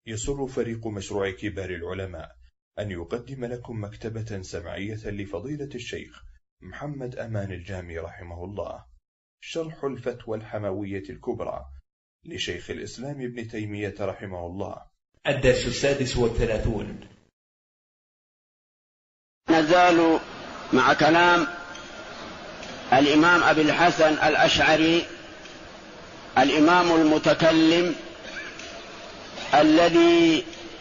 يسر فريق مشروع كبار العلماء أن يقدم لكم مكتبة سمعية لفضيلة الشيخ محمد أمان الجامي رحمه الله، شرح الفتوى الحموية الكبرى لشيخ الإسلام ابن تيمية رحمه الله. الدرس 36. نزال مع كلام الإمام أبي الحسن الأشعري، الإمام المتكلم الذي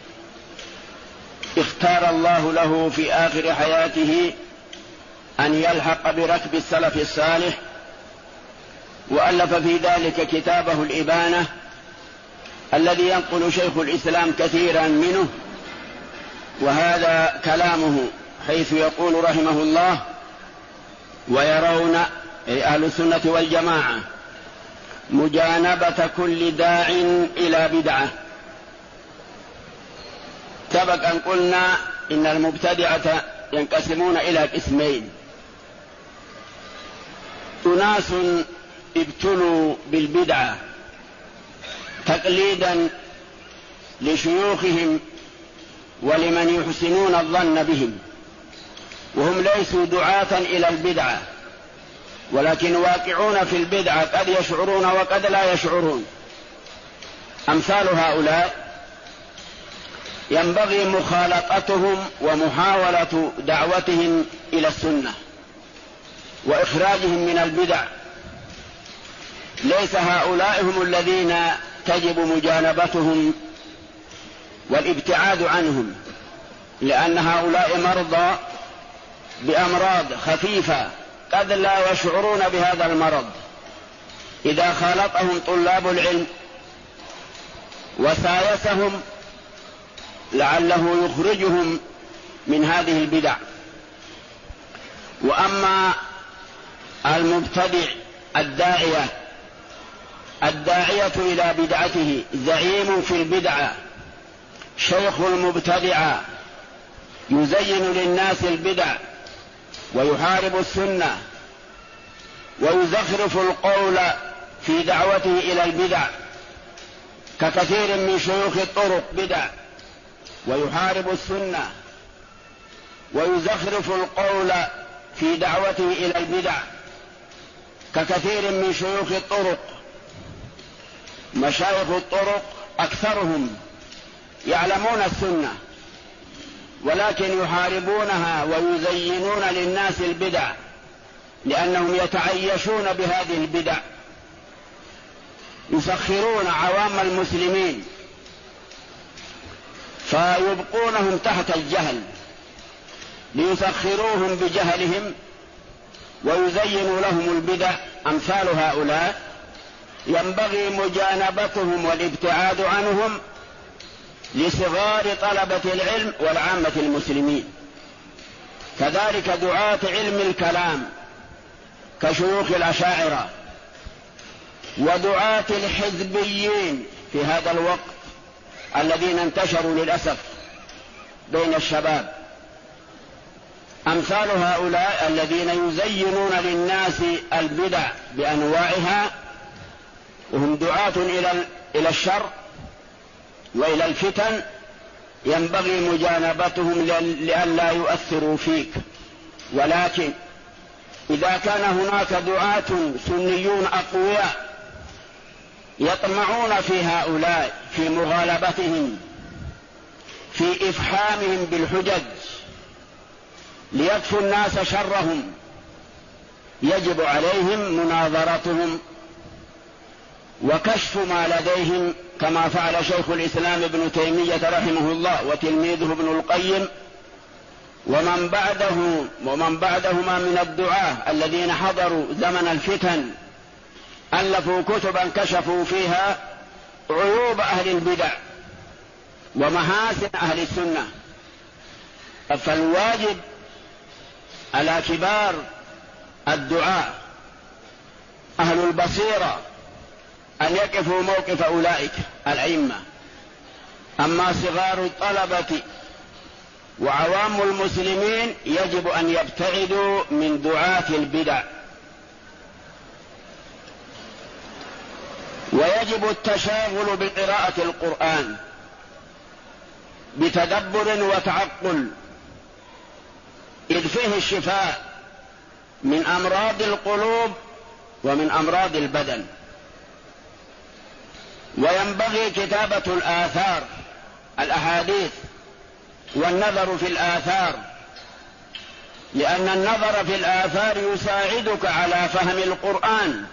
اختار الله له في آخر حياته أن يلحق بركب السلف الصالح، وألف في ذلك كتابه الإبانة الذي ينقل شيخ الإسلام كثيرا منه. وهذا كلامه حيث يقول رحمه الله: ويرون أي أهل السنة والجماعة مجانبة كل داع إلى بدعة. سبق أن قلنا إن المبتدعة ينقسمون إلى قسمين: أناس ابتلوا بالبدعة تقليدا لشيوخهم ولمن يحسنون الظن بهم، وهم ليسوا دعاة إلى البدعة ولكن واقعون في البدعة، قد يشعرون وقد لا يشعرون. أمثال هؤلاء ينبغي مخالطتهم ومحاولة دعوتهم إلى السنة وإخراجهم من البدع. ليس هؤلاء هم الذين تجب مجانبتهم والابتعاد عنهم، لأن هؤلاء مرضى بأمراض خفيفة قد لا يشعرون بهذا المرض. إذا خالطهم طلاب العلم وسايسهم لعله يخرجهم من هذه البدع. وأما المبتدع الداعية إلى بدعته، زعيم في البدعة، شيخ المبتدعة، يزين للناس البدع ويحارب السنة ويزخرف القول في دعوته إلى البدع، ككثير من شيوخ الطرق بدع، ويحارب السنة ويزخرف القول في دعوته إلى البدع ككثير من شيوخ الطرق. مشايخ الطرق أكثرهم يعلمون السنة ولكن يحاربونها ويزينون للناس البدع، لأنهم يتعيشون بهذه البدع، يسخرون عوام المسلمين فيبقونهم تحت الجهل ليسخروهم بجهلهم ويزينوا لهم البدع. أمثال هؤلاء ينبغي مجانبتهم والابتعاد عنهم لصغار طلبة العلم والعامة المسلمين. كذلك دعاة علم الكلام كشيوخ الأشاعرة ودعاة الحزبيين في هذا الوقت الذين انتشروا للأسف بين الشباب. أمثال هؤلاء الذين يزينون للناس البدع بأنواعها وهم دعاة إلى الشر وإلى الفتن، ينبغي مجانبتهم لئلا يؤثروا فيك. ولكن إذا كان هناك دعاة سنيون أقوياء يطمعون في هؤلاء في مغالبتهم في إفحامهم بالحجج ليكفوا الناس شرهم، يجب عليهم مناظرتهم وكشف ما لديهم، كما فعل شيخ الإسلام ابن تيمية رحمه الله وتلميذه ابن القيم ومن بعدهما من الدعاة الذين حضروا زمن الفتن، ألفوا كتبا كشفوا فيها عيوب أهل البدع ومحاسن أهل السنة. فالواجب على كبار الدعاة أهل البصيرة أن يقفوا موقف أولئك الأئمة. أما صغار الطلبة وعوام المسلمين يجب أن يبتعدوا من دعاة البدع. ويجب التشاغل بقراءة القرآن بتدبر وتعقل، إذ فيه الشفاء من أمراض القلوب ومن أمراض البدن. وينبغي كتابة الآثار، الأحاديث، والنظر في الآثار، لأن النظر في الآثار يساعدك على فهم القرآن.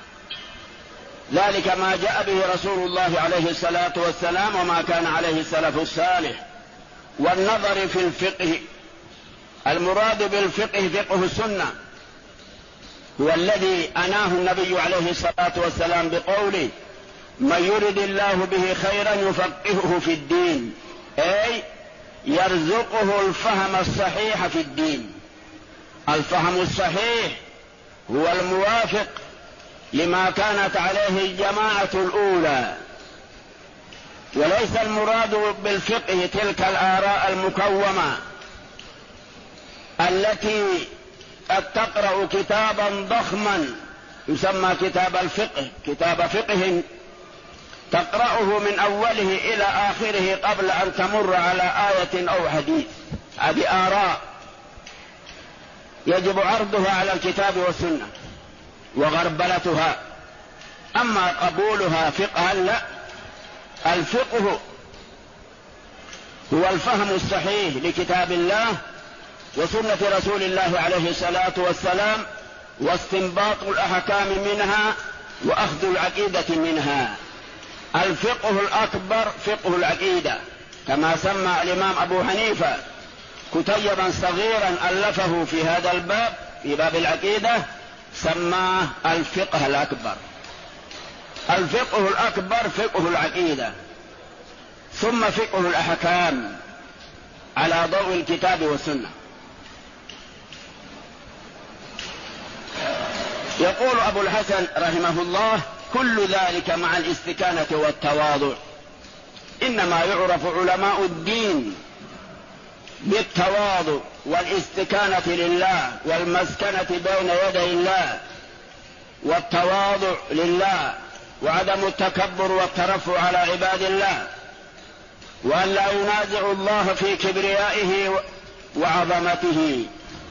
ذلك ما جاء به رسول الله عليه الصلاة والسلام وما كان عليه السلف الصالح. والنظر في الفقه، المراد بالفقه فقه السنة، هو الذي أناه النبي عليه الصلاة والسلام بقوله: من يرد الله به خيرا يفقهه في الدين، أي يرزقه الفهم الصحيح في الدين. الفهم الصحيح هو الموافق لما كانت عليه الجماعة الأولى، وليس المراد بالفقه تلك الآراء المكومة التي قد تقرأ كتابا ضخما يسمى كتاب الفقه، كتاب فقه تقرأه من أوله إلى آخره قبل أن تمر على آية أو حديث. هذه آراء يجب عرضها على الكتاب والسنة وغربلتها، أما قبولها فقها لا. الفقه هو الفهم الصحيح لكتاب الله وسنة رسول الله عليه الصلاة والسلام، واستنباط الأحكام منها وأخذ العقيدة منها. الفقه الأكبر فقه العقيدة، كما سمى الإمام أبو حنيفة كتيبا صغيرا ألفه في هذا الباب، في باب العقيدة، سماه الفقه الأكبر. الفقه الأكبر فقه العقيدة، ثم فقه الأحكام على ضوء الكتاب والسنة. يقول أبو الحسن رحمه الله: كل ذلك مع الاستكانة والتواضع. إنما يعرف علماء الدين بالتواضع والاستكانة لله والمسكنة بين يدي الله، والتواضع لله، وعدم التكبر والترفع على عباد الله، وأن لا ينازع الله في كبريائه وعظمته.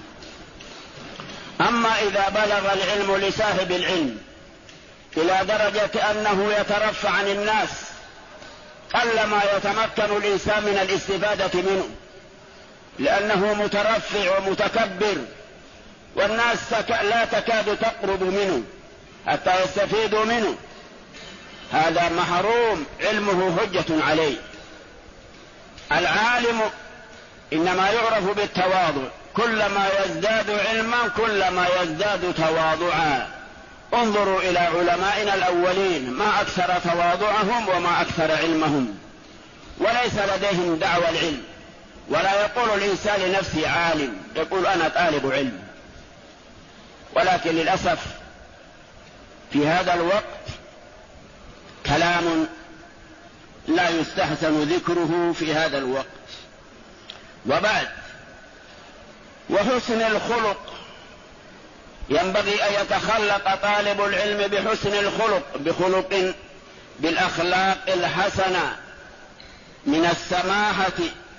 أما إذا بلغ العلم لصاحب العلم إلى درجة أنه يترفع عن الناس، قلما يتمكن الإنسان من الاستفادة منه، لأنه مترفع ومتكبر، والناس لا تكاد تقرب منه حتى يستفيدوا منه. هذا محروم، علمه حجة عليه. العالم إنما يعرف بالتواضع، كلما يزداد علما كلما يزداد تواضعا. انظروا إلى علمائنا الأولين، ما أكثر تواضعهم وما أكثر علمهم، وليس لديهم دعوى العلم، ولا يقول الإنسان لنفسه عالم، يقول أنا طالب علم. ولكن للأسف في هذا الوقت كلام لا يستحسن ذكره في هذا الوقت. وبعد، وحسن الخلق، ينبغي أن يتخلق طالب العلم بحسن الخلق، بالأخلاق الحسنة من السماحة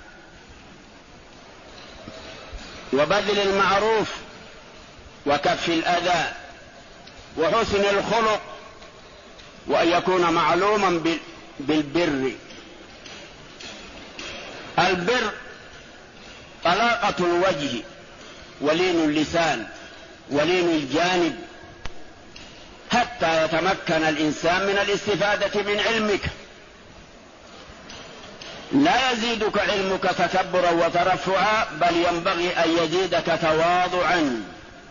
وبذل المعروف وكف الأذى، وحسن الخلق، وأن يكون معلوما بالبر. البر طلاقة الوجه ولين اللسان ولين الجانب، حتى يتمكن الإنسان من الاستفادة من علمك. لا يزيدك علمك تكبرا وترفعا، بل ينبغي أن يزيدك تواضعا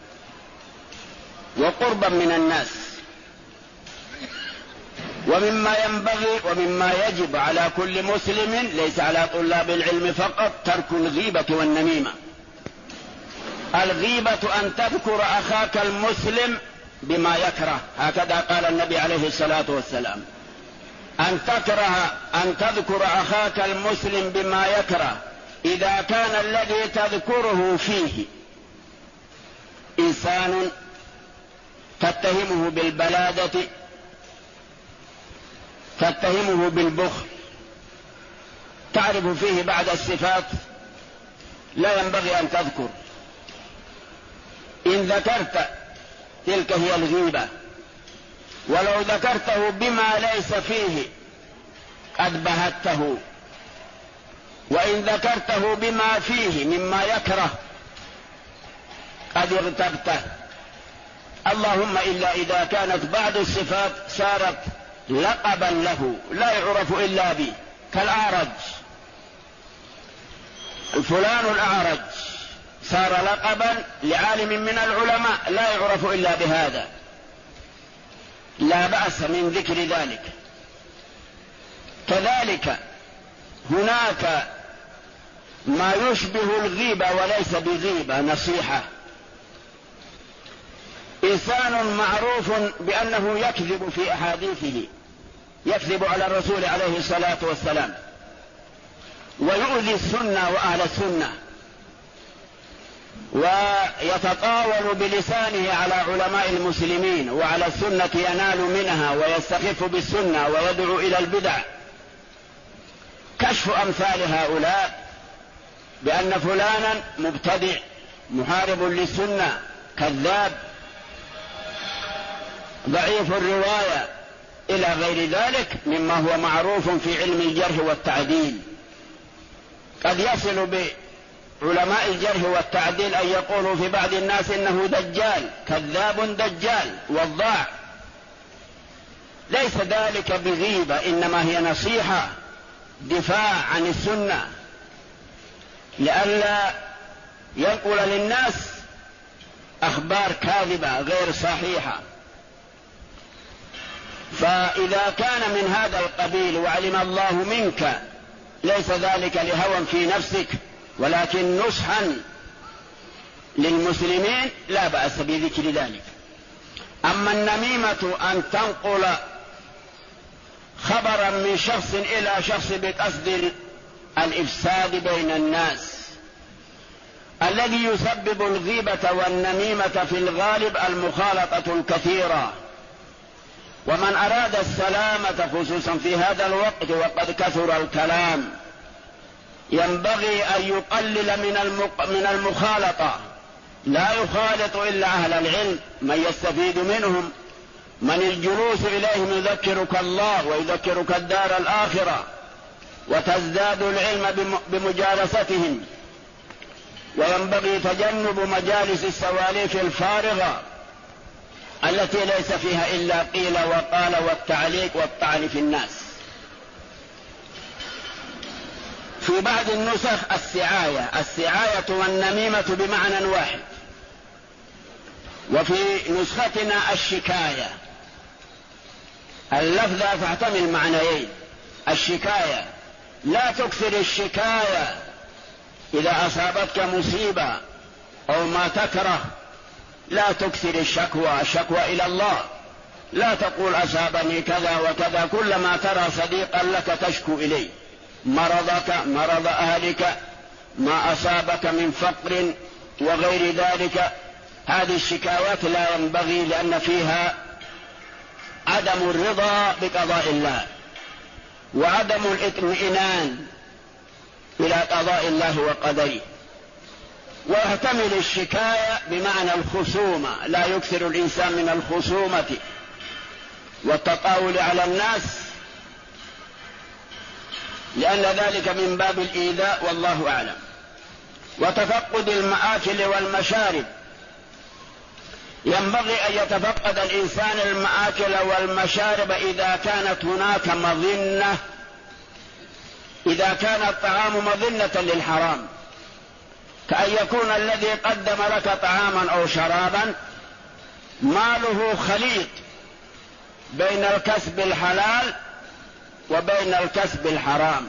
وقربا من الناس. ومما ينبغي ومما يجب على كل مسلم، ليس على طلاب العلم فقط، ترك الغيبة والنميمة. الغيبة أن تذكر أخاك المسلم بما يكره، هكذا قال النبي عليه الصلاة والسلام: أن تذكر أخاك المسلم بما يكره، إذا كان الذي تذكره فيه إنسان تتهمه بالبلادة، تتهمه بالبخل، تعرف فيه بعد الصفات لا ينبغي أن تذكر. إن ذكرت تلك هي الغيبة، ولو ذكرته بما ليس فيه قد بهته، وإن ذكرته بما فيه مما يكره قد اغتبته. اللهم إلا إذا كانت بعض الصفات صارت لقبا له لا يعرف إلا به، كالأعرج، فلان الأعرج صار لقبا لعالم من العلماء لا يعرف إلا بهذا، لا بأس من ذكر ذلك. كذلك هناك ما يشبه الغيبة وليس بغيبة، نصيحة. إنسان معروف بأنه يكذب في أحاديثه، يكذب على الرسول عليه الصلاة والسلام، ويؤذي السنة وأهل السنة، ويتطاول بلسانه على علماء المسلمين وعلى السنة ينال منها، ويستخف بالسنة ويدعو إلى البدع. كشف أمثال هؤلاء بأن فلانا مبتدع محارب للسنة كذاب ضعيف الرواية إلى غير ذلك مما هو معروف في علم الجرح والتعديل. قد يصل بعلماء الجرح والتعديل أن يقولوا في بعض الناس إنه دجال، كذاب دجال وضاع. ليس ذلك بغيبة، إنما هي نصيحة، دفاع عن السنة، لئلا ينقل للناس أخبار كاذبة غير صحيحة. فإذا كان من هذا القبيل وعلم الله منك ليس ذلك لهوى في نفسك ولكن نصحا للمسلمين لا بأس بذكر ذلك. أما النميمة أن تنقل خبرا من شخص إلى شخص بقصد الإفساد بين الناس، الذي يسبب الغيبة والنميمة في الغالب المخالطة الكثيرة. ومن أراد السلامة خصوصا في هذا الوقت وقد كثر الكلام ينبغي أن يقلل من المخالطة، لا يخالط إلا أهل العلم من يستفيد منهم، من الجلوس إليهم يذكرك الله ويذكرك الدار الآخرة، وتزداد العلم بمجالستهم. وينبغي تجنب مجالس السواليف الفارغة التي ليس فيها إلا قيل وقال والتعليق والطعن في الناس. في بعض النسخ السعاية والنميمة بمعنى واحد، وفي نسختنا الشكاية. اللفظة تحتمل معنيين. الشكاية لا تكثر الشكاية إذا أصابتك مصيبة أو ما تكره، لا تكثر الشكوى إلى الله. لا تقول أصابني كذا وكذا، كلما ترى صديقا لك تشكو إليه مرضك، مرض أهلك، ما أصابك من فقر وغير ذلك. هذه الشكاوات لا ينبغي، لأن فيها عدم الرضا بقضاء الله وعدم الاطمئنان إلى قضاء الله وقدره. ويحتمل الشكاية بمعنى الخصومة، لا يكثر الإنسان من الخصومة والتطاول على الناس، لأن ذلك من باب الإيذاء والله أعلم. وتفقد المآكل والمشارب، ينبغي أن يتفقد الإنسان المآكل والمشارب إذا كانت هناك مظنة، إذا كان الطعام مظنة للحرام، كأن يكون الذي قدم لك طعاما أو شرابا ماله خليط بين الكسب الحلال وبين الكسب الحرام،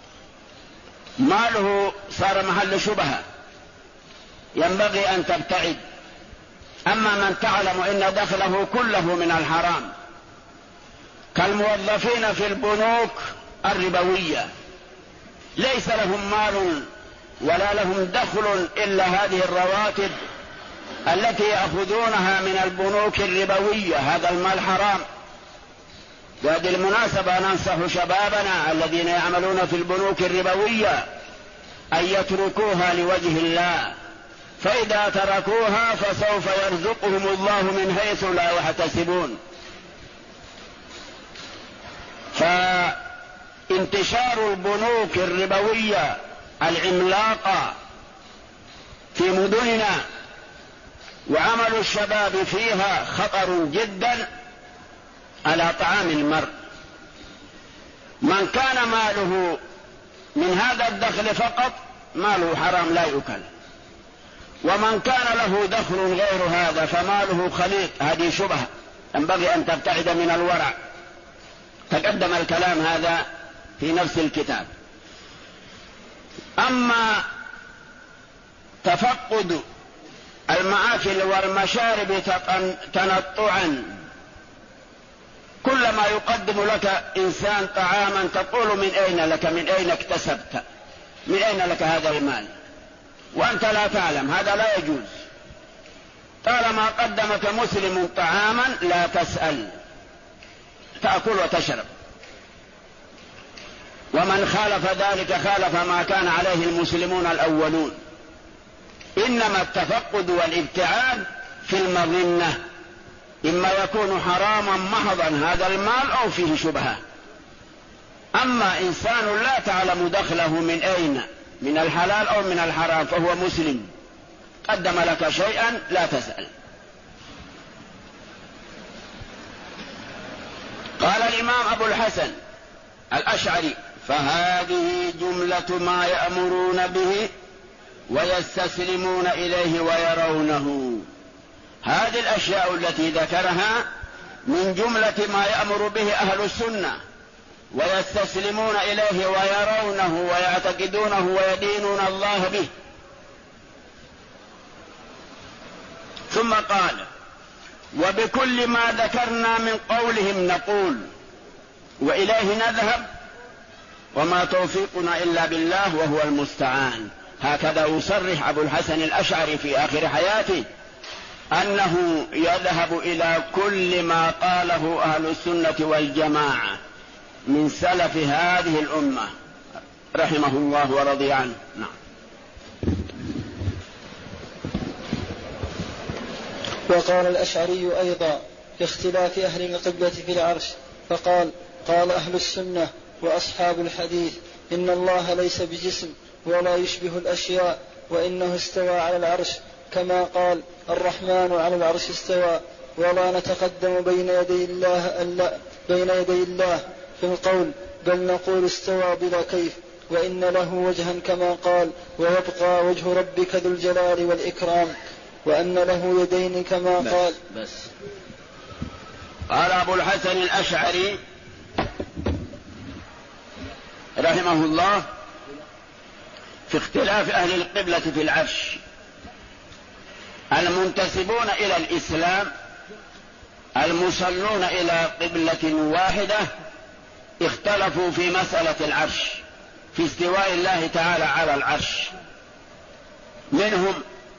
ماله صار محل شبهة، ينبغي أن تبتعد. أما من تعلم إن دخله كله من الحرام كالموظفين في البنوك الربوية، ليس لهم مال ولا لهم دخل إلا هذه الرواتب التي يأخذونها من البنوك الربوية، هذا المال حرام. بهذه المناسبة ننصح شبابنا الذين يعملون في البنوك الربوية أن يتركوها لوجه الله، فإذا تركوها فسوف يرزقهم الله من حيث لا يحتسبون. فانتشار البنوك الربوية العملاقة في مدننا وعمل الشباب فيها خطر جدا على طعام المرء. من كان ماله من هذا الدخل فقط ماله حرام لا يؤكل، ومن كان له دخل غير هذا فماله خليط. هذه شبهة ينبغي أن تبتعد من الورع. تقدم الكلام هذا في نفس الكتاب. أما تفقد المآكل والمشارب تنطعا، كلما يقدم لك إنسان طعاما تقول من أين لك، من أين اكتسبت، من أين لك هذا المال، وأنت لا تعلم. هذا لا يجوز. طالما قدمك مسلم طعاما لا تسأل، تأكل وتشرب. ومن خالف ذلك خالف ما كان عليه المسلمون الأولون. إنما التفقد والابتعاد في المظنة، إما يكون حراما محضا هذا المال أو فيه شبهة. أما إنسان لا تعلم دخله من أين، من الحلال أو من الحرام، فهو مسلم قدم لك شيئا لا تسأل. قال الإمام أبو الحسن الأشعري: فهذه جملة ما يأمرون به ويستسلمون إليه ويرونه. هذه الأشياء التي ذكرها من جملة ما يأمر به أهل السنة ويستسلمون إليه ويرونه ويعتقدونه ويدينون الله به. ثم قال: وبكل ما ذكرنا من قولهم نقول وإليه نذهب وما توفيقنا إلا بالله وهو المستعان. هكذا يصرح أبو الحسن الأشعري في آخر حياته أنه يذهب إلى كل ما قاله أهل السنة والجماعة من سلف هذه الأمة رحمه الله ورضي عنه. نعم. وقال الأشعري أيضا في اختلاف أهل القبلة في العرش فقال: قال أهل السنة وأصحاب الحديث إن الله ليس بجسم ولا يشبه الأشياء، وإنه استوى على العرش كما قال الرحمن على العرش استوى، ولا نتقدم بين يدي الله في القول، بل نقول استوى بلا كيف، وإن له وجها كما قال ويبقى وجه ربك ذو الجلال والإكرام، وأن له يدين كما قال. قال أبو الحسن الأشعري رحمه الله في اختلاف أهل القبلة في العرش: المنتسبون إلى الإسلام المصلون إلى قبلة واحدة اختلفوا في مسألة العرش، في استواء الله تعالى على العرش. منهم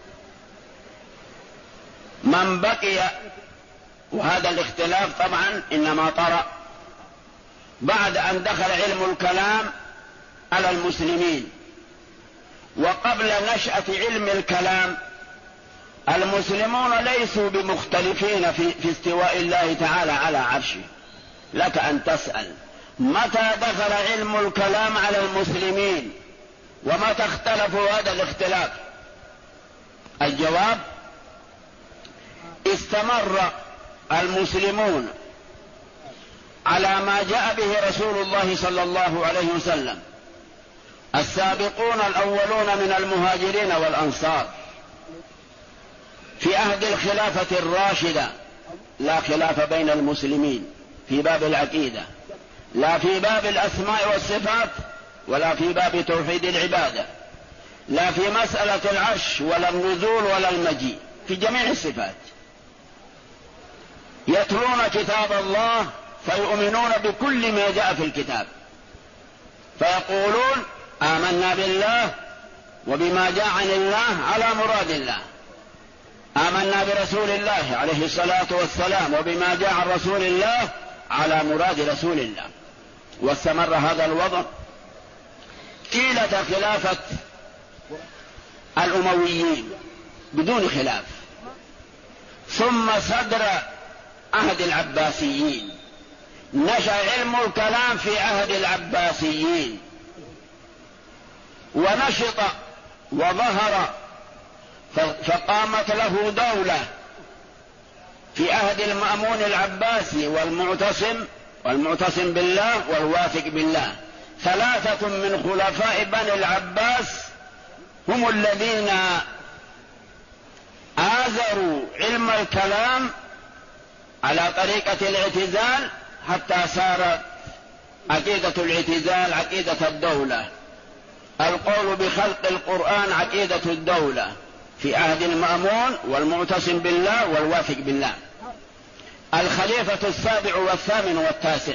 من بقي، وهذا الاختلاف طبعا إنما طرأ بعد أن دخل علم الكلام على المسلمين، وقبل نشأة علم الكلام المسلمون ليسوا بمختلفين في استواء الله تعالى على عرشه. لك أن تسأل: متى دخل علم الكلام على المسلمين ومتى اختلفوا هذا الاختلاف؟ الجواب: استمر المسلمون على ما جاء به رسول الله صلى الله عليه وسلم، السابقون الأولون من المهاجرين والأنصار في عهد الخلافة الراشدة. لا خلاف بين المسلمين في باب العقيدة، لا في باب الأسماء والصفات، ولا في باب توحيد العبادة، لا في مسألة العرش ولا النزول ولا المجيء، في جميع الصفات. يتلون كتاب الله فيؤمنون بكل ما جاء في الكتاب، فيقولون آمنا بالله وبما جاء عن الله على مراد الله، آمنا برسول الله عليه الصلاة والسلام وبما جاء عن رسول الله على مراد رسول الله، واستمر هذا الوضع طيلة خلافة الأمويين بدون خلاف، ثم صدر عهد العباسيين، نشأ علم الكلام في عهد العباسيين ونشط وظهر، فقامت له دولة في عهد المأمون العباسي والمعتصم بالله والواثق بالله، ثلاثة من خلفاء بني العباس هم الذين آزروا علم الكلام على طريقة الاعتزال حتى صارت عقيدة الاعتزال عقيدة الدولة، القول بخلق القرآن عقيدة الدولة في عهد المأمون والمعتصم بالله والواثق بالله. الخليفة السابع والثامن والتاسع،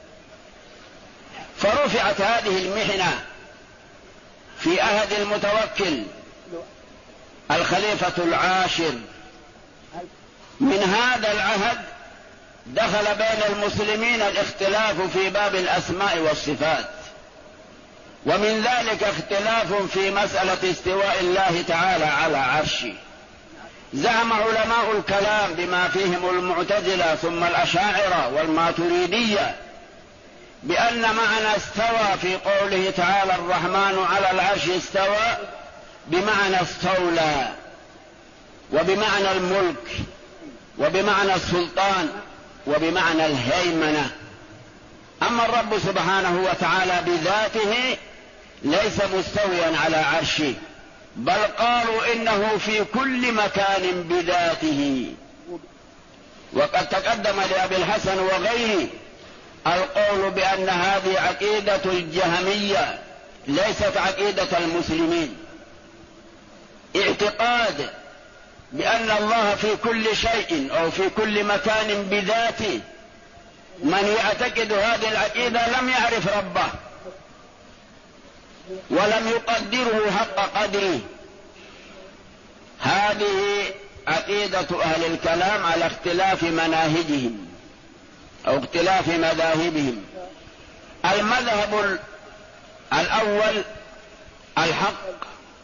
فرفعت هذه المحنة في عهد المتوكل الخليفة العاشر. من هذا العهد دخل بين المسلمين الاختلاف في باب الأسماء والصفات، ومن ذلك اختلاف في مسألة استواء الله تعالى على عرشه. زعم علماء الكلام بما فيهم المعتزلة ثم الأشاعرة والماتريدية بأن معنى استوى في قوله تعالى الرحمن على العرش استوى بمعنى استولى، وبمعنى الملك، وبمعنى السلطان، وبمعنى الهيمنة. أما الرب سبحانه وتعالى بذاته ليس مستويا على عرشه، بل قالوا إنه في كل مكان بذاته. وقد تقدم لأبي الحسن وغيره القول بأن هذه عقيدة الجهمية ليست عقيدة المسلمين، اعتقاد بأن الله في كل شيء أو في كل مكان بذاته. من يعتقد هذه العقيدة لم يعرف ربه ولم يقدره حق قدره. هذه عقيدة أهل الكلام على اختلاف مناهجهم أو اختلاف مذاهبهم. المذهب الأول الحق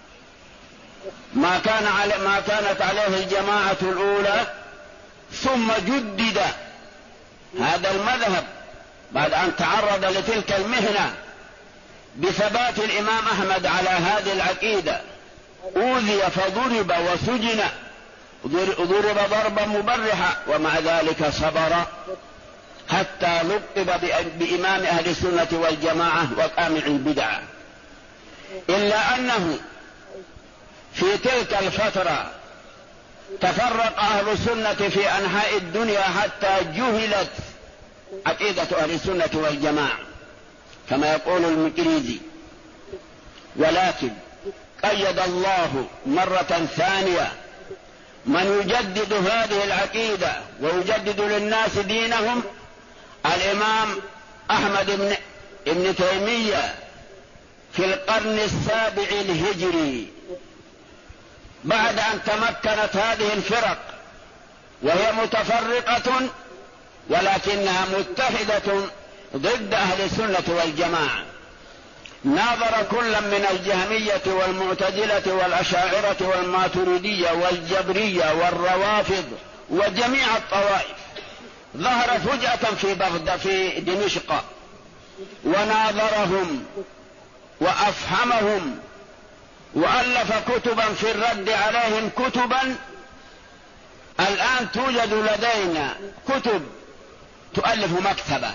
ما كانت عليه الجماعة الأولى، ثم جدد هذا المذهب بعد أن تعرض لتلك المهنة بثبات الإمام أحمد على هذه العقيدة. أوذي فضرب وسجن، ضرب ضربا مبرحا، ومع ذلك صبر حتى لقب بإمام أهل السنة والجماعة وقامع البدعة. إلا أنه في تلك الفترة تفرق أهل السنة في أنحاء الدنيا حتى جهلت عقيدة أهل السنة والجماعة كما يقول المقريزي. ولكن قيد الله مرة ثانية من يجدد هذه العقيدة ويجدد للناس دينهم، الإمام أحمد بن تيمية في القرن السابع الهجري، بعد أن تمكنت هذه الفرق وهي متفرقة ولكنها متحدة ضد أهل السنة والجماعة. ناظر كل من الجهمية والمعتزلة والأشاعرة والماتريدية والجبرية والروافض وجميع الطوائف، ظهر فجأة في بغداد في دمشق، وناظرهم وأفهمهم وألف كتبا في الرد عليهم، كتبا الآن توجد لدينا كتب تؤلف مكتبة،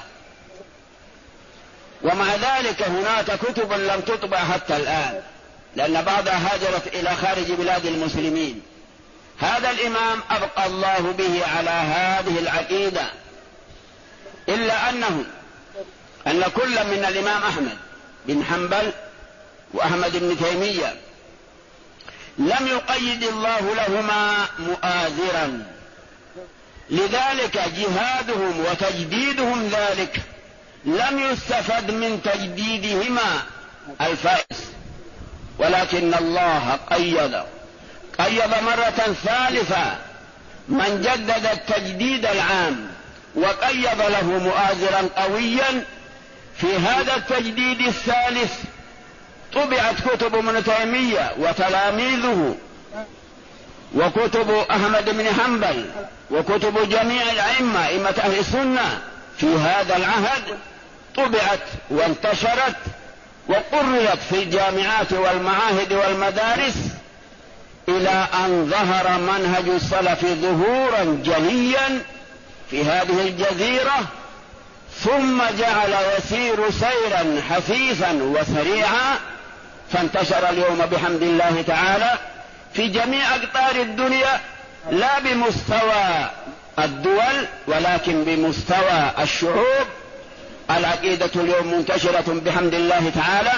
ومع ذلك هناك كتب لم تطبع حتى الآن لأن بعضها هاجرت إلى خارج بلاد المسلمين. هذا الإمام أبقى الله به على هذه العقيدة، إلا أن كل من الإمام أحمد بن حنبل وأحمد بن تيمية لم يقيد الله لهما مؤازرا، لذلك جهادهم وتجديدهم ذلك لم يستفد من تجديدهما الفائز، ولكن الله قيد مرة ثالثة من جدد التجديد العام وقيض له مؤازرا قويا. في هذا التجديد الثالث طبعت كتب ابن تيمية وتلاميذه، وكتب أحمد بن حنبل، وكتب جميع الأئمة أئمة أهل السنة في هذا العهد، طبعت وانتشرت وقررت في الجامعات والمعاهد والمدارس، إلى أن ظهر منهج السلف ظهورا جليا في هذه الجزيرة، ثم جعل يسير سيرا حثيثا وسريعا، فانتشر اليوم بحمد الله تعالى في جميع أقطار الدنيا، لا بمستوى الدول ولكن بمستوى الشعوب. العقيدة اليوم منتشرة بحمد الله تعالى.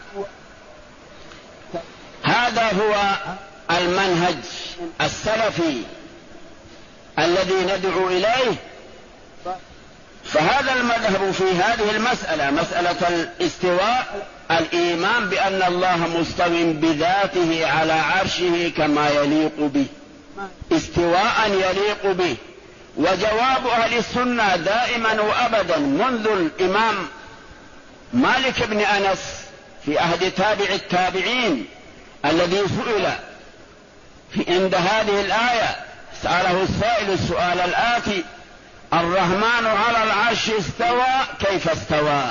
هذا هو المنهج السلفي الذي ندعو إليه. فهذا المذهب في هذه المسألة، مسألة الاستواء، الإيمان بأن الله مستو بذاته على عرشه كما يليق به، استواء يليق به. وجواب أهل السنة دائما وأبدا منذ الإمام مالك بن أنس في عهد تابع التابعين الذي سئل عند هذه الآية، سأله السائل السؤال الآتي: الرحمن على العرش استوى، كيف استوى؟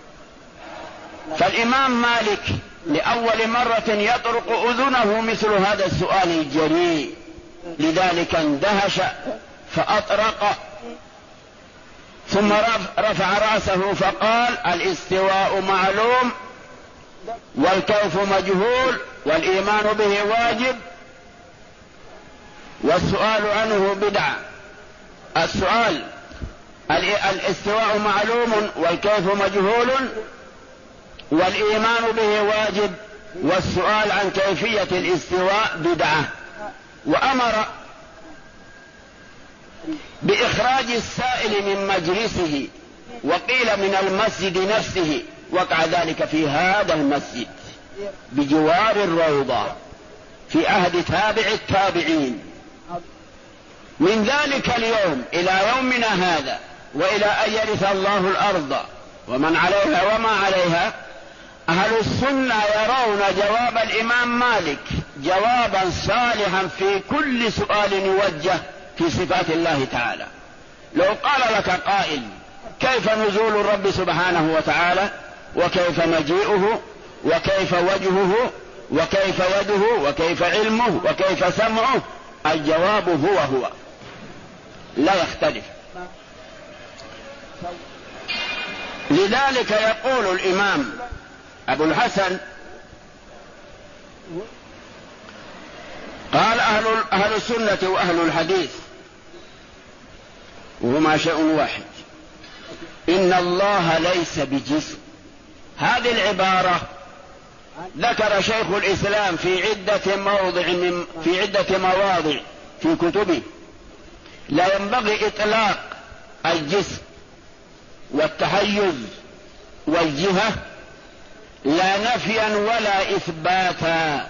فالإمام مالك لأول مرة يطرق أذنه مثل هذا السؤال الجريء، لذلك اندهش فأطرق، ثم رفع رأسه فقال: الاستواء معلوم والكيف مجهول والإيمان به واجب والسؤال عنه بدعة. السؤال الاستواء معلوم والكيف مجهول والإيمان به واجب والسؤال عن كيفية الاستواء بدعة. وأمر بإخراج السائل من مجلسه، وقيل من المسجد نفسه، وقع ذلك في هذا المسجد بجوار الروضة في عهد تابع التابعين. من ذلك اليوم إلى يومنا هذا وإلى أن يرث الله الأرض ومن عليها وما عليها، أهل السنة يرون جواب الإمام مالك جوابا صالحا في كل سؤال يوجه في صفات الله تعالى. لو قال لك قائل: كيف نزول الرب سبحانه وتعالى، وكيف مجيئه، وكيف وجهه، وكيف يده، وكيف علمه، وكيف سمعه، الجواب هو لا يختلف. لذلك يقول الإمام أبو الحسن: قال أهل السنة وأهل الحديث وهما شيء واحد، إن الله ليس بجسم. هذه العبارة ذكر شيخ الإسلام في عدة مواضع في كتبه. لا ينبغي إطلاق الجسم والتحيز والجهة لا نفيا ولا إثباتا،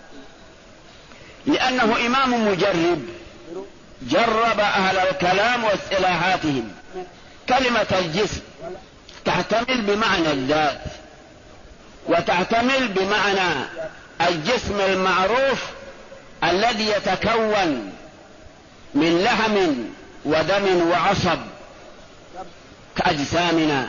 لأنه إمام مجرب، جرب أهل الكلام واصطلاحاتهم. كلمة الجسم تحتمل بمعنى الذات، وتحتمل بمعنى الجسم المعروف الذي يتكون من لحم ودم وعصب كأجسامنا.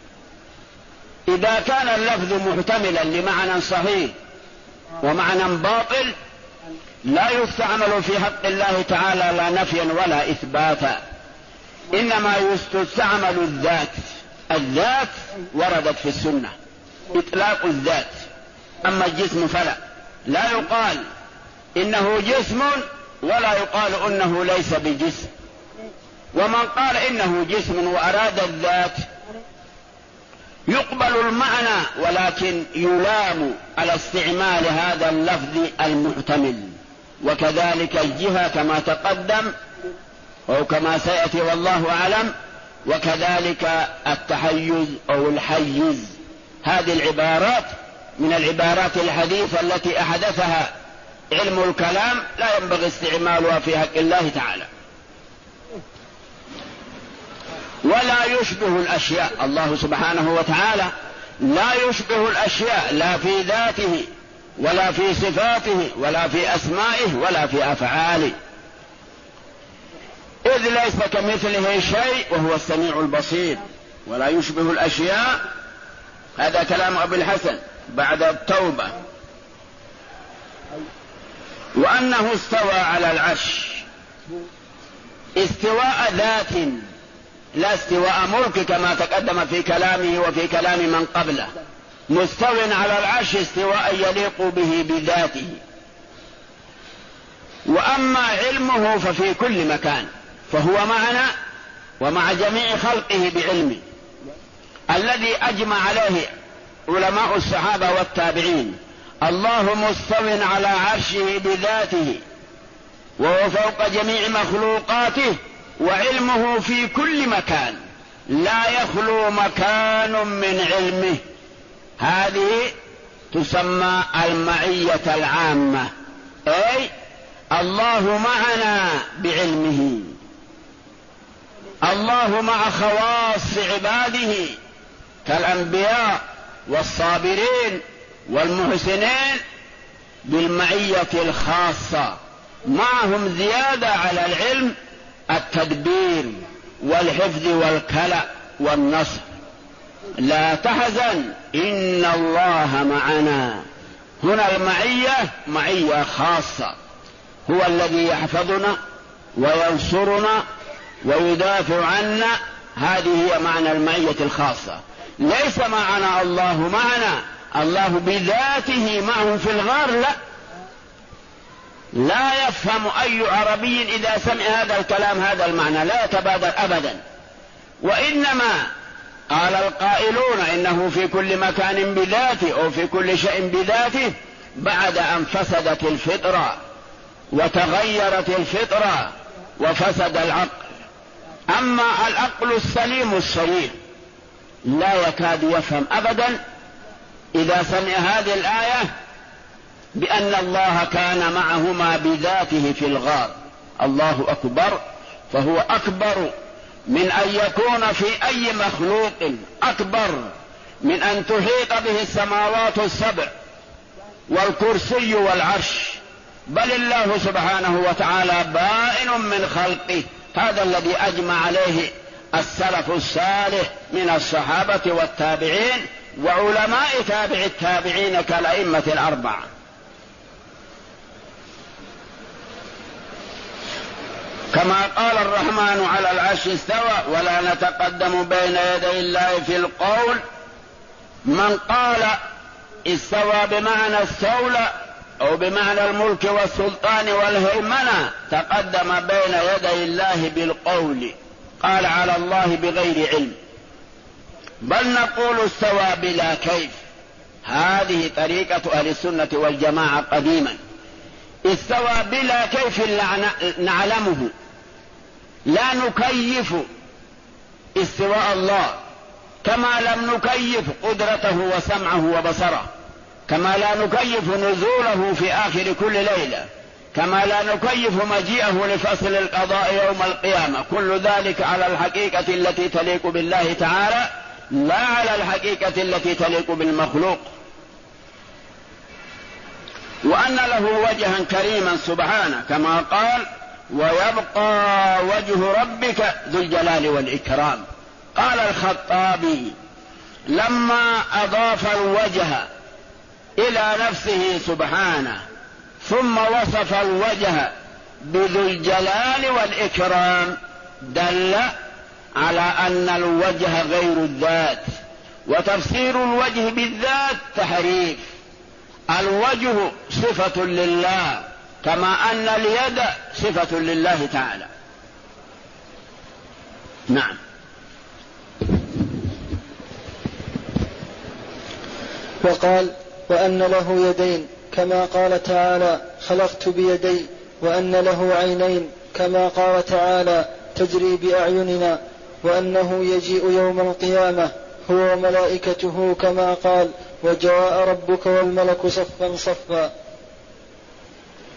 إذا كان اللفظ محتملا لمعنى صحيح ومعنى باطل لا يستعمل في حق الله تعالى لا نفيا ولا إثباتا، إنما يستعمل الذات وردت في السنة إطلاق الذات. أما الجسم فلا، لا يقال إنه جسم ولا يقال إنه ليس بجسم. ومن قال إنه جسم وأراد الذات يقبل المعنى، ولكن يلام على استعمال هذا اللفظ المحتمل. وكذلك الجهة كما تقدم أو كما سيأتي والله أعلم، وكذلك التحيز أو الحيز. هذه العبارات من العبارات الحديثة التي أحدثها علم الكلام، لا ينبغي استعمالها في حق الله تعالى. ولا يشبه الأشياء. الله سبحانه وتعالى لا يشبه الأشياء، لا في ذاته ولا في صفاته ولا في أسمائه ولا في أفعاله، إذ ليس كمثله شيء وهو السميع البصير. ولا يشبه الأشياء، هذا كلام أبي الحسن بعد التوبة. وأنه استوى على العرش استواء ذات لا استواء ملك كما تقدم في كلامه وفي كلام من قبله. مستو على العرش استواء يليق به بذاته. وأما علمه ففي كل مكان، فهو معنا ومع جميع خلقه بعلمه الذي أجمع عليه علماء الصحابة والتابعين. الله مستو على عرشه بذاته وهو فوق جميع مخلوقاته، وعلمه في كل مكان، لا يخلو مكان من علمه. هذه تسمى المعية العامة، أي الله معنا بعلمه. الله مع خواص عباده كالأنبياء والصابرين والمحسنين بالمعية الخاصة، معهم زيادة على العلم التدبير والحفظ والكلأ والنصر. لا تحزن إن الله معنا. هنا المعية معية خاصة، هو الذي يحفظنا وينصرنا ويدافع عنا. هذه هي معنى المعية الخاصة. ليس معنا الله معنا، الله بذاته معه في الغار، لا يفهم أي عربي إذا سمع هذا الكلام هذا المعنى، لا يتبادر أبدا. وإنما قال القائلون إنه في كل مكان بذاته أو في كل شيء بذاته بعد أن فسدت الفطرة وتغيرت الفطرة وفسد العقل. أما العقل السليم الصحيح لا يكاد يفهم أبدا إذا سمع هذه الآية بأن الله كان معهما بذاته في الغار. الله أكبر، فهو أكبر من أن يكون في أي مخلوق، أكبر من أن تحيط به السماوات السبع والكرسي والعرش. بل الله سبحانه وتعالى بائن من خلقه. هذا الذي أجمع عليه السلف الصالح من الصحابة والتابعين وعلماء تابع التابعين كالأئمة الأربعة. كما قال الرحمن على العرش استوى ولا نتقدم بين يدي الله في القول. من قال استوى بمعنى استولى أو بمعنى الملك والسلطان والهيمنة تقدم بين يدي الله بالقول، قال على الله بغير علم. بل نقول استوى بلا كيف. هذه طريقة أهل السنة والجماعة قديما. استوى بلا كيف نعلمه، لا نكيف استواء الله كما لم نكيف قدرته وسمعه وبصره، كما لا نكيف نزوله في آخر كل ليلة، كما لا نكيف مجيئه لفصل القضاء يوم القيامة. كل ذلك على الحقيقة التي تليق بالله تعالى، لا على الحقيقة التي تليق بالمخلوق. وأن له وجها كريما سبحانه كما قال ويبقى وجه ربك ذو الجلال والإكرام. قال الخطابي لما أضاف الوجه إلى نفسه سبحانه ثم وصف الوجه بذو الجلال والإكرام دل على أن الوجه غير الذات، وتفسير الوجه بالذات تحريف. الوجه صفة لله كما أن اليد صفة لله تعالى. نعم. وقال وأن له يدين كما قال تعالى خلقت بيدي، وأن له عينين كما قال تعالى تجري بأعيننا، وأنه يجيء يوم القيامة هو وملائكته كما قال وجاء ربك والملك صفا صفا.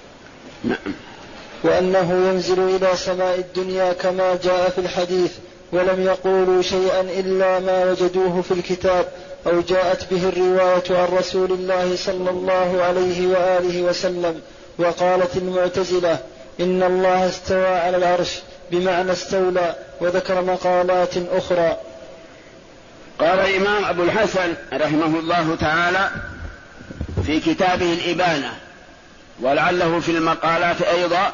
وأنه ينزل إلى سماء الدنيا كما جاء في الحديث ولم يقولوا شيئا إلا ما وجدوه في الكتاب أو جاءت به الرواية عن رسول الله صلى الله عليه وآله وسلم. وقالت المعتزلة إن الله استوى على العرش بمعنى استولى، وذكر مقالات أخرى. قال الإمام أبو الحسن رحمه الله تعالى في كتابه الإبانة، ولعله في المقالات أيضا،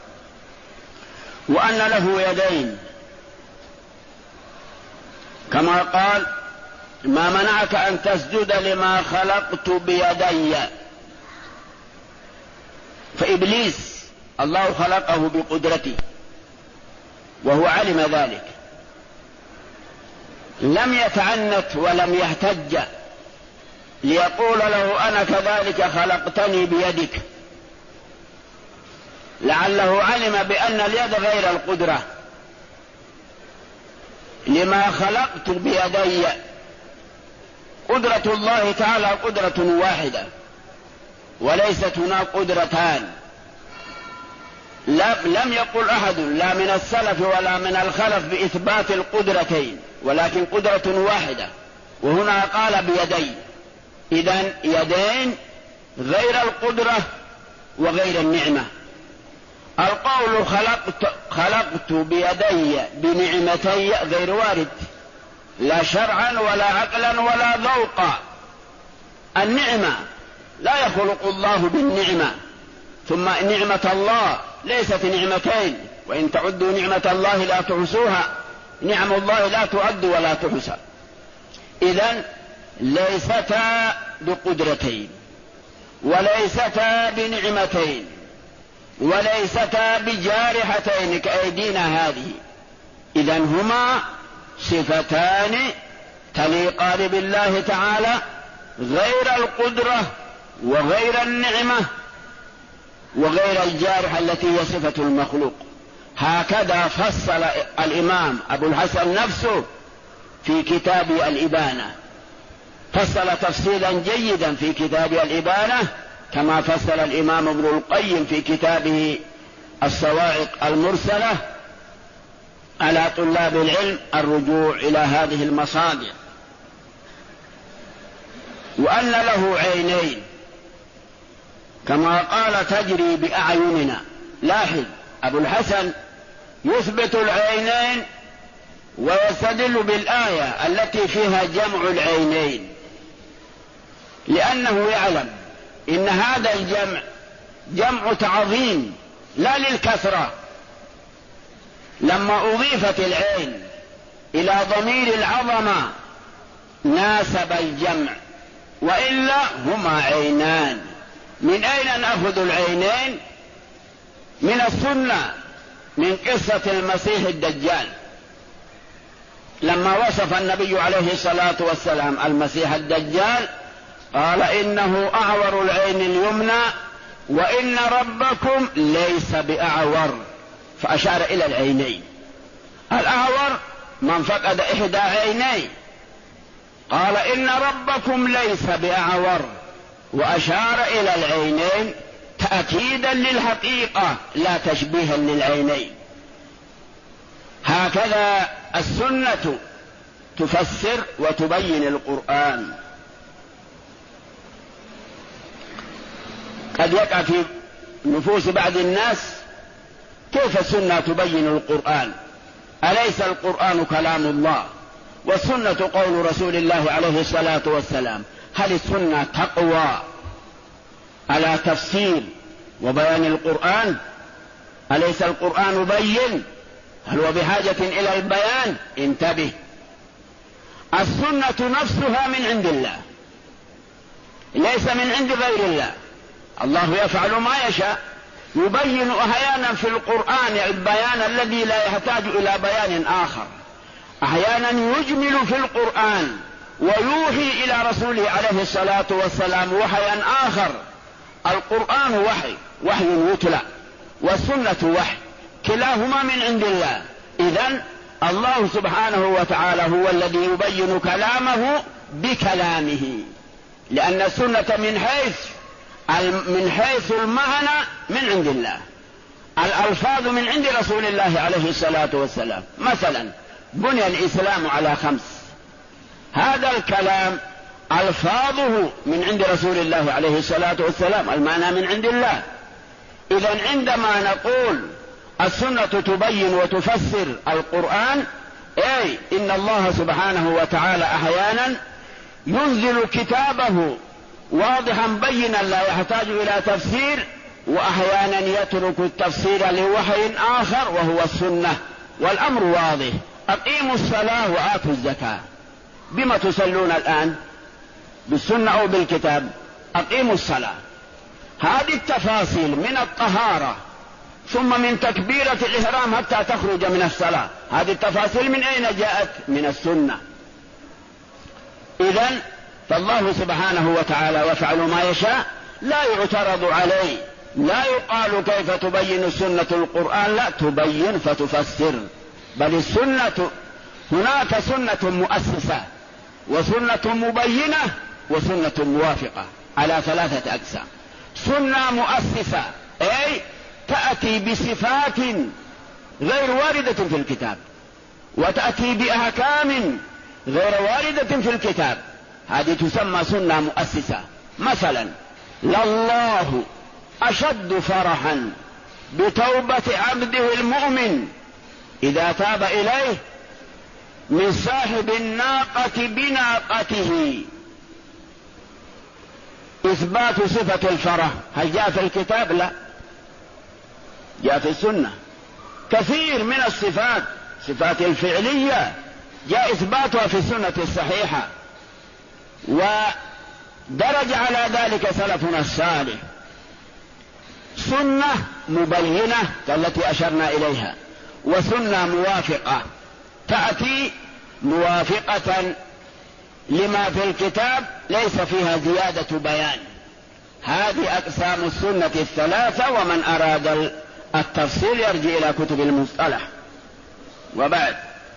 وأن له يدين، كما قال ما منعك أن تسجد لما خلقت بيدي. فإبليس الله خلقه بقدرته وهو علم ذلك، لم يتعنت ولم يهتج ليقول له أنا كذلك خلقتني بيدك، لعله علم بأن اليد غير القدرة. لما خلقت بيدي، قدرة الله تعالى قدرة واحدة وليست هناك قدرتان. لم يقل أحد لا من السلف ولا من الخلف بإثبات القدرتين، ولكن قدرة واحدة، وهنا قال بيدي. إذن يدين غير القدرة وغير النعمة. القول خلقت بيدي بنعمتي غير وارد، لا شرعا ولا عقلا ولا ذوقا. النعمة لا يخلق الله بالنعمة، ثم نعمة الله ليست نعمتين، وإن تعدوا نعمة الله لا تحصوها. نعم الله لا تعد ولا تحصى. إذن ليستا بقدرتين وليستا بنعمتين وليستا بجارحتين كأيدينا هذه. إذن هما صفتان تليقان بالله تعالى، غير القدرة وغير النعمة وغير الجارحة التي هي صفة المخلوق. هكذا فصل الإمام أبو الحسن نفسه في كتاب الإبانة، فصل تفصيلا جيدا في كتاب الإبانة، كما فصل الإمام ابن القيم في كتابه الصواعق المرسلة على طلاب العلم الرجوع إلى هذه المصادر. وأن له عينين كما قال تجري بأعيننا. لاحظ أبو الحسن يثبت العينين ويستدل بالآية التي فيها جمع العينين، لأنه يعلم إن هذا الجمع جمع تعظيم لا للكثرة. لما أضيفت العين إلى ضمير العظمة ناسب الجمع، وإلا هما عينان. من أين نأخذ العينين؟ من السنة، من قصة المسيح الدجال. لما وصف النبي عليه الصلاة والسلام المسيح الدجال قال إنه أعور العين اليمنى وإن ربكم ليس بأعور، فأشار إلى العينين. الأعور من فقد إحدى عينيه، قال إن ربكم ليس بأعور، وأشار إلى العينين تأكيدا للحقيقة لا تشبيها للعينين. هكذا السنة تفسر وتبين القرآن. قد يقع في نفوس بعض الناس كيف السنة تبين القرآن؟ أليس القرآن كلام الله والسنة قول رسول الله عليه الصلاة والسلام؟ هل السنة تقوى على تفسير وبيان القرآن؟ أليس القرآن بين؟ هل هو بحاجة إلى البيان؟ انتبه، السنة نفسها من عند الله، ليس من عند غير الله. الله يفعل ما يشاء، يبين أحيانا في القرآن البيان الذي لا يحتاج إلى بيان آخر، أحيانا يجمل في القرآن ويوحي إلى رسوله عليه الصلاة والسلام وحيا آخر. القرآن وحي يتلى، والسنة وحي، كلاهما من عند الله. إذن الله سبحانه وتعالى هو الذي يبين كلامه بكلامه، لأن السنة من حيث المعنى من عند الله، الألفاظ من عند رسول الله عليه الصلاة والسلام. مثلا بني الإسلام على 5. هذا الكلام ألفاظه من عند رسول الله عليه الصلاة والسلام، المعنى من عند الله. إذن عندما نقول السنة تبين وتفسر القرآن، أي إن الله سبحانه وتعالى أحيانا ينزل كتابه واضحا بينا لا يحتاج إلى تفسير، وأحيانا يترك التفسير لوحي آخر وهو السنة، والأمر واضح. أقيموا الصلاة وآتوا الزكاة. بما تصلون الآن؟ بالسنة أو بالكتاب؟ أقيموا الصلاة. هذه التفاصيل من الطهارة ثم من تكبيرة الإحرام حتى تخرج من الصلاة، هذه التفاصيل من أين جاءت؟ من السنة. إذن فالله سبحانه وتعالى وفعل ما يشاء، لا يعترض عليه، لا يقال كيف تبين السنة القرآن، لا، تبين فتفسر. بل السنة هناك سنة مؤسسة وسنة مبينة وسنة موافقة على 3 أقسام. سنة مؤسسة أي تأتي بصفات غير واردة في الكتاب، وتأتي بأحكام غير واردة في الكتاب، هذه تسمى سنة مؤسسة. مثلا لله أشد فرحا بتوبة عبده المؤمن إذا تاب إليه من صاحب الناقة بناقته. إثبات صفة الفرح هل جاء في الكتاب؟ لا، جاء في السنة. كثير من الصفات، صفات الفعلية، جاء إثباتها في السنة الصحيحة، ودرج على ذلك سلفنا الصالح. سنة مبينة كالتي أشرنا إليها، وسنة موافقة تأتي موافقة لما في الكتاب ليس فيها زيادة بيان. هذه أقسام السنة 3، ومن أراد التفصيل يرجع إلى كتب المصطلح. وبعد،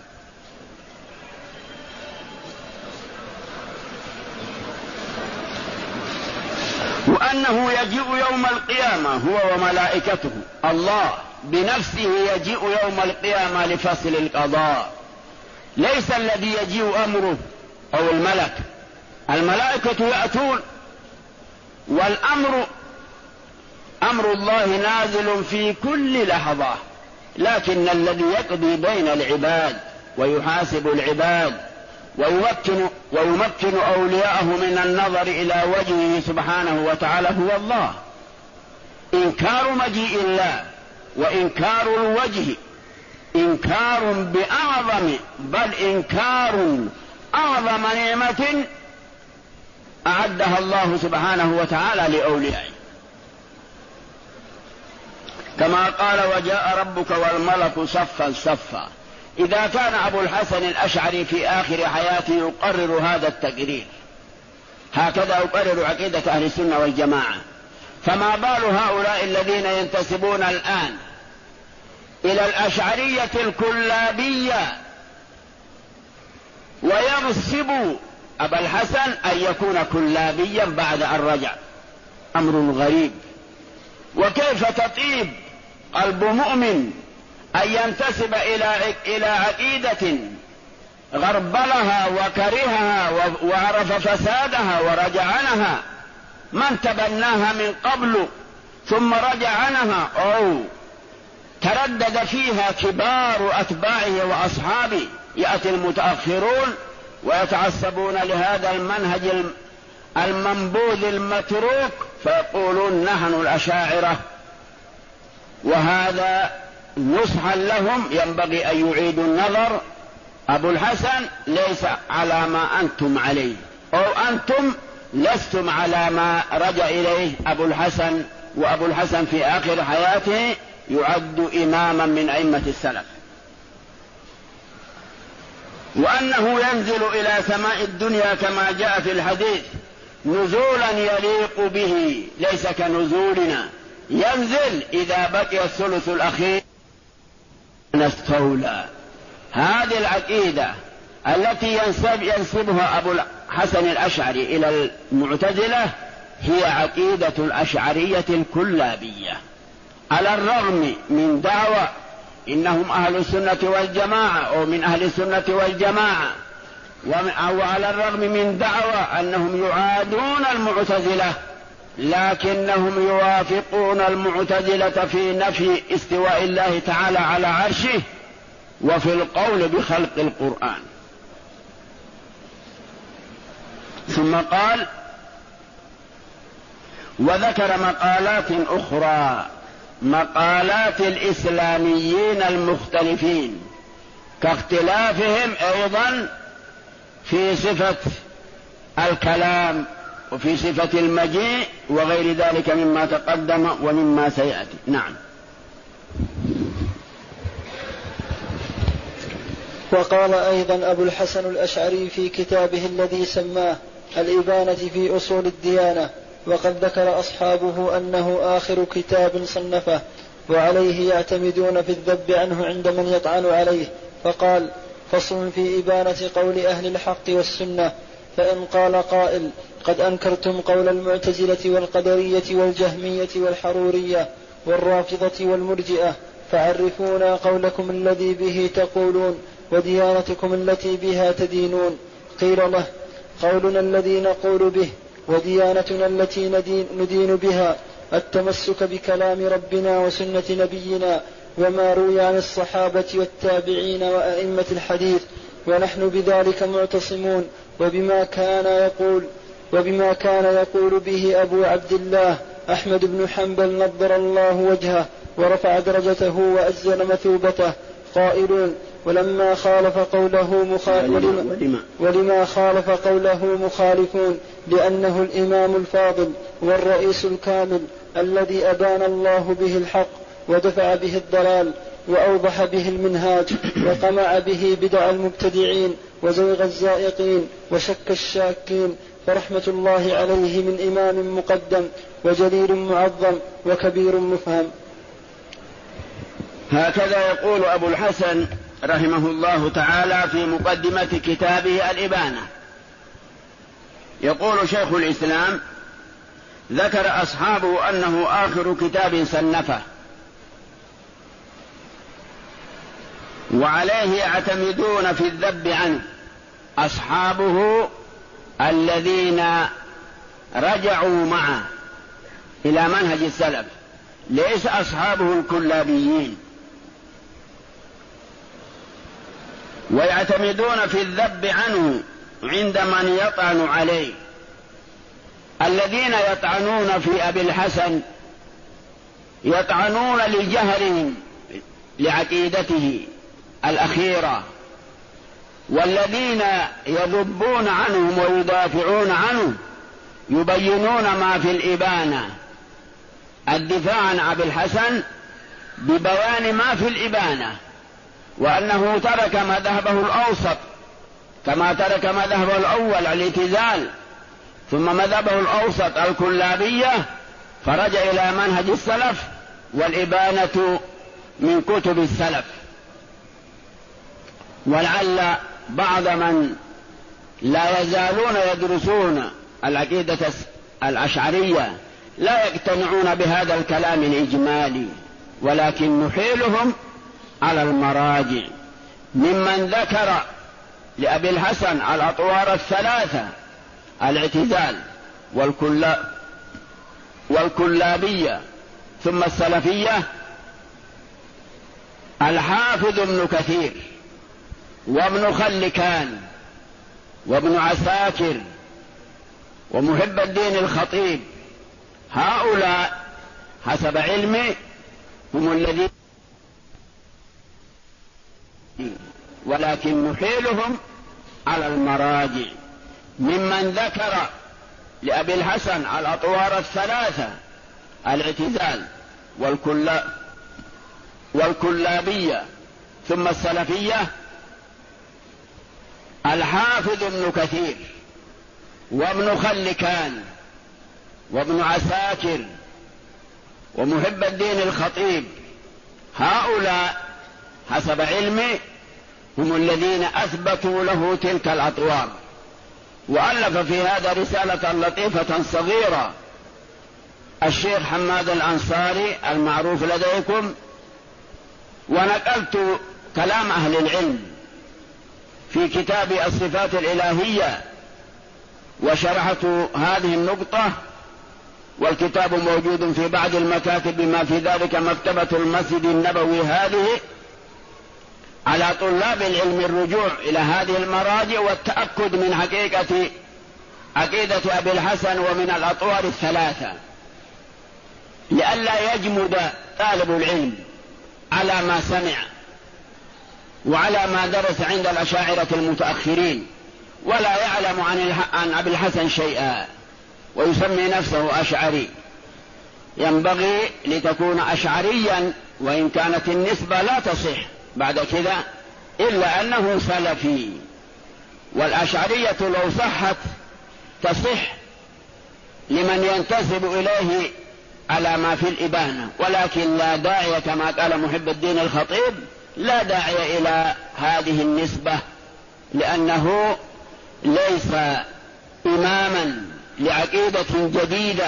وأنه يجيء يوم القيامة هو وملائكته. الله بنفسه يجيء يوم القيامة لفصل القضاء، ليس الذي يجيء أمره أو الملك. الملائكة يأتون، والأمر أمر الله نازل في كل لحظة، لكن الذي يقضي بين العباد ويحاسب العباد ويمكن أولياءه من النظر إلى وجهه سبحانه وتعالى هو الله. إنكار مجيء الله وإنكار الوجه إنكار بأعظم، بل إنكار أعظم نعمة أعدها الله سبحانه وتعالى لأوليائه، كما قال وجاء ربك والملك صفا صفا. إذا كان أبو الحسن الأشعري في آخر حياته يقرر هذا التقرير، هكذا يقرر عقيدة أهل السنة والجماعة، فما بال هؤلاء الذين ينتسبون الآن إلى الأشعرية الكلابية وينسب أبا الحسن أن يكون كلابيا بعد أن رجع؟ أمر غريب. وكيف تطيب قلب مؤمن أن ينتسب إلى عقيدة غربلها وكرهها وعرف فسادها ورجع عنها، من تبناها من قبل ثم رجع عنها أو تردد فيها كبار أتباعه وأصحابه، يأتي المتأخرون ويتعصبون لهذا المنهج المنبوذ المتروك فيقولون نحن الأشاعرة، وهذا نصحا لهم ينبغي أن يعيدوا النظر. أبو الحسن ليس على ما أنتم عليه، أو أنتم لستم على ما رجع إليه أبو الحسن، وأبو الحسن في آخر حياته يعد إماما من أئمة السلف. وأنه ينزل إلى سماء الدنيا كما جاء في الحديث نزولا يليق به، ليس كنزولنا، ينزل إذا بقي الثلث الأخير نستولى. هذه العقيدة التي ينسبها أبو الحسن الأشعري إلى المعتزلة هي عقيدة الأشعرية الكلابية، على الرغم من دعوى إنهم أهل السنة والجماعة أو من أهل السنة والجماعة، وعلى الرغم من دعوى أنهم يعادون المعتزلة لكنهم يوافقون المعتزلة في نفي استواء الله تعالى على عرشه وفي القول بخلق القرآن. ثم قال: وذكر مقالات أخرى، مقالات الإسلاميين المختلفين، كاختلافهم أيضا في صفة الكلام وفي صفة المجيء وغير ذلك مما تقدم ومما سيأتي. نعم. وقال أيضا أبو الحسن الأشعري في كتابه الذي سماه الإبانة في أصول الديانة، وقد ذكر أصحابه أنه آخر كتاب صنفه وعليه يعتمدون في الذب عنه عند من يطعن عليه، فقال: فصل في إبانة قول أهل الحق والسنة. فإن قال قائل: قد أنكرتم قول المعتزلة والقدرية والجهمية والحرورية والرافضة والمرجئة، فعرفونا قولكم الذي به تقولون وديانتكم التي بها تدينون. قيل له: قولنا الذي نقول به وديانتنا التي ندين بها التمسك بكلام ربنا وسنة نبينا وما روي عن الصحابة والتابعين وأئمة الحديث، ونحن بذلك معتصمون، وبما كان يقول به أبو عبد الله أحمد بن حنبل نضر الله وجهه ورفع درجته وأجزل مثوبته، قائلون: ولما خالف قوله مخالفون، لأنه الإمام الفاضل والرئيس الكامل الذي أبان الله به الحق ودفع به الضلال وأوضح به المنهاج وقمع به بدع المبتدعين وزيغ الزائقين وشك الشاكين، فرحمة الله عليه من إمام مقدم وجليل معظم وكبير مفهم. هكذا يقول أبو الحسن رحمه الله تعالى في مقدمة كتابه الإبانة. يقول شيخ الإسلام: ذكر أصحابه أنه آخر كتاب صنفه وعليه يعتمدون في الذب عنه، أصحابه الذين رجعوا معه إلى منهج السلف، ليس أصحابه الكلابيين. ويعتمدون في الذب عنه عند من يطعن عليه. الذين يطعنون في أبي الحسن يطعنون لجهلهم لعقيدته الأخيرة، والذين يذبون عنهم ويدافعون عنه يبينون ما في الإبانة الدفاع عن أبي الحسن ببيان ما في الإبانة، وأنه ترك مذهبه الأوسط كما ترك مذهبه الأول الاعتزال، ثم مذهبه الأوسط الكلابية، فرجع إلى منهج السلف، والإبانة من كتب السلف. ولعل بعض من لا يزالون يدرسون العقيدة الأشعرية لا يقتنعون بهذا الكلام الإجمالي، ولكن نحيلهم على المراجع ممن ذكر لأبي الحسن الأطوار الثلاثة: الاعتزال والكلابية ثم السلفية، الحافظ ابن كثير وابن خلكان وابن عساكر ومحب الدين الخطيب. هؤلاء حسب علمي هم الذين، ولكن نحيلهم على المراجع ممن ذكر لأبي الحسن الأطوار الثلاثة: الاعتزال والكلابية ثم السلفية، الحافظ ابن كثير وابن خلكان وابن عساكر ومحب الدين الخطيب. هؤلاء حسب علمي هم الذين أثبتوا له تلك الأطوار. وألف في هذا رسالة لطيفة صغيرة الشيخ حماد الأنصاري المعروف لديكم، ونقلت كلام أهل العلم في كتاب الصفات الإلهية وشرحت هذه النقطة، والكتاب موجود في بعض المكاتب بما في ذلك مكتبة المسجد النبوي هذه، على طلاب العلم الرجوع إلى هذه المراجع والتأكد من حقيقة عقيدة أبي الحسن ومن الأطوار الثلاثة، لئلا يجمد طالب العلم على ما سمع وعلى ما درس عند الأشاعرة المتأخرين ولا يعلم عن أبي الحسن شيئا ويسمي نفسه أشعري. ينبغي لتكون أشعريا وإن كانت النسبة لا تصح بعد كذا إلا أنه سلفي، والأشعرية لو صحت تصح لمن ينتسب إليه على ما في الإبانة، ولكن لا داعي كما قال محب الدين الخطيب لا داعي إلى هذه النسبة، لأنه ليس إماما لعقيدة جديدة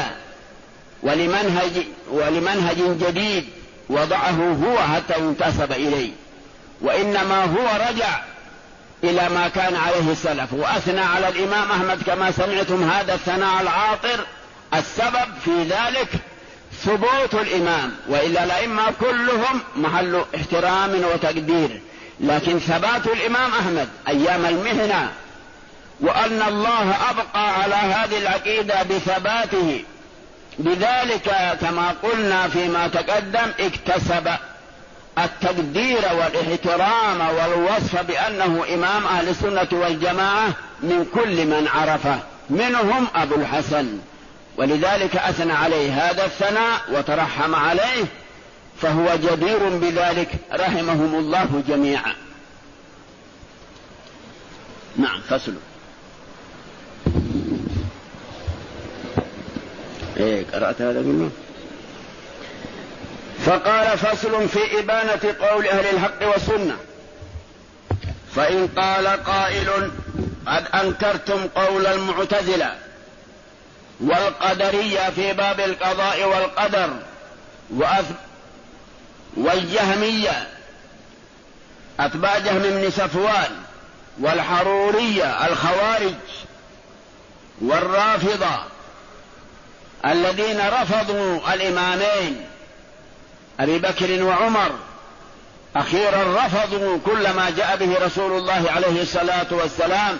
ولمنهج جديد وضعه هو حتى ينتسب إليه، وإنما هو رجع إلى ما كان عليه السلف وأثنى على الإمام أحمد كما سمعتم هذا الثناء العاطر. السبب في ذلك ثبوت الإمام، وإلا الأئمة كلهم محل احترام وتقدير، لكن ثبات الإمام أحمد أيام المهنة، وأن الله أبقى على هذه العقيدة بثباته، بذلك كما قلنا فيما تقدم اكتسب التقدير والاحترام والوصف بأنه إمام أهل السنة والجماعة من كل من عرفه، منهم أبو الحسن، ولذلك أثنى عليه هذا الثناء وترحم عليه، فهو جدير بذلك رحمهم الله جميعا. نعم. فصل. قرأت هذا منه؟ فقال: فصل في إبانة قول أهل الحق والسنة. فإن قال قائل: قد أنكرتم قول المعتزلة والقدرية في باب القضاء والقدر والجهمية أتباع جهم بن صفوان والحرورية الخوارج والرافضة الذين رفضوا الإمامين أبي بكر وعمر، أخيرا رفضوا كل ما جاء به رسول الله عليه الصلاة والسلام،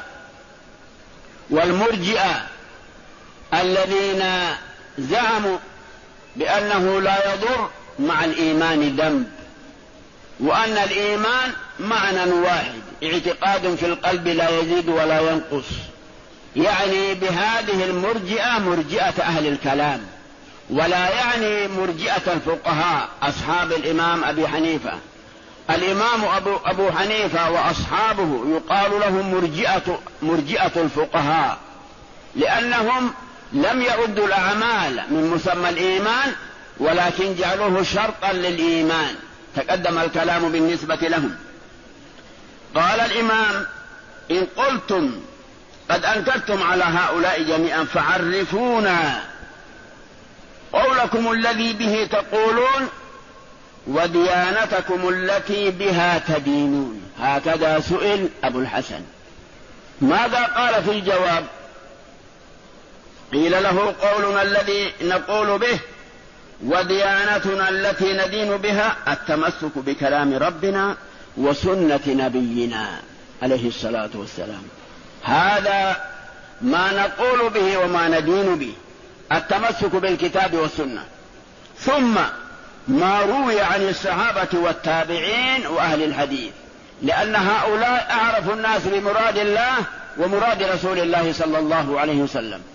والمرجئة الذين زعموا بأنه لا يضر مع الإيمان ذنب، وأن الإيمان معنى واحد اعتقاد في القلب لا يزيد ولا ينقص، يعني بهذه المرجئة مرجئة أهل الكلام، ولا يعني مرجئة الفقهاء أصحاب الإمام أبي حنيفة. الإمام أبو حنيفة وأصحابه يقال لهم مرجئة الفقهاء، لأنهم لم يعدوا الأعمال من مسمى الإيمان، ولكن جعلوه شرطا للإيمان، تقدم الكلام بالنسبة لهم. قال الإمام: إن قلتم قد أنكرتم على هؤلاء جميعا فعرفونا قولكم الذي به تقولون وديانتكم التي بها تدينون. هكذا سئل أبو الحسن. ماذا قال في الجواب؟ قيل له: قولنا الذي نقول به وديانتنا التي ندين بها التمسك بكلام ربنا وسنة نبينا عليه الصلاة والسلام، هذا ما نقول به وما ندين به، التمسك بالكتاب والسنة. ثم ما روي عن الصحابة والتابعين وأهل الحديث، لأن هؤلاء أعرف الناس بمراد الله ومراد رسول الله صلى الله عليه وسلم.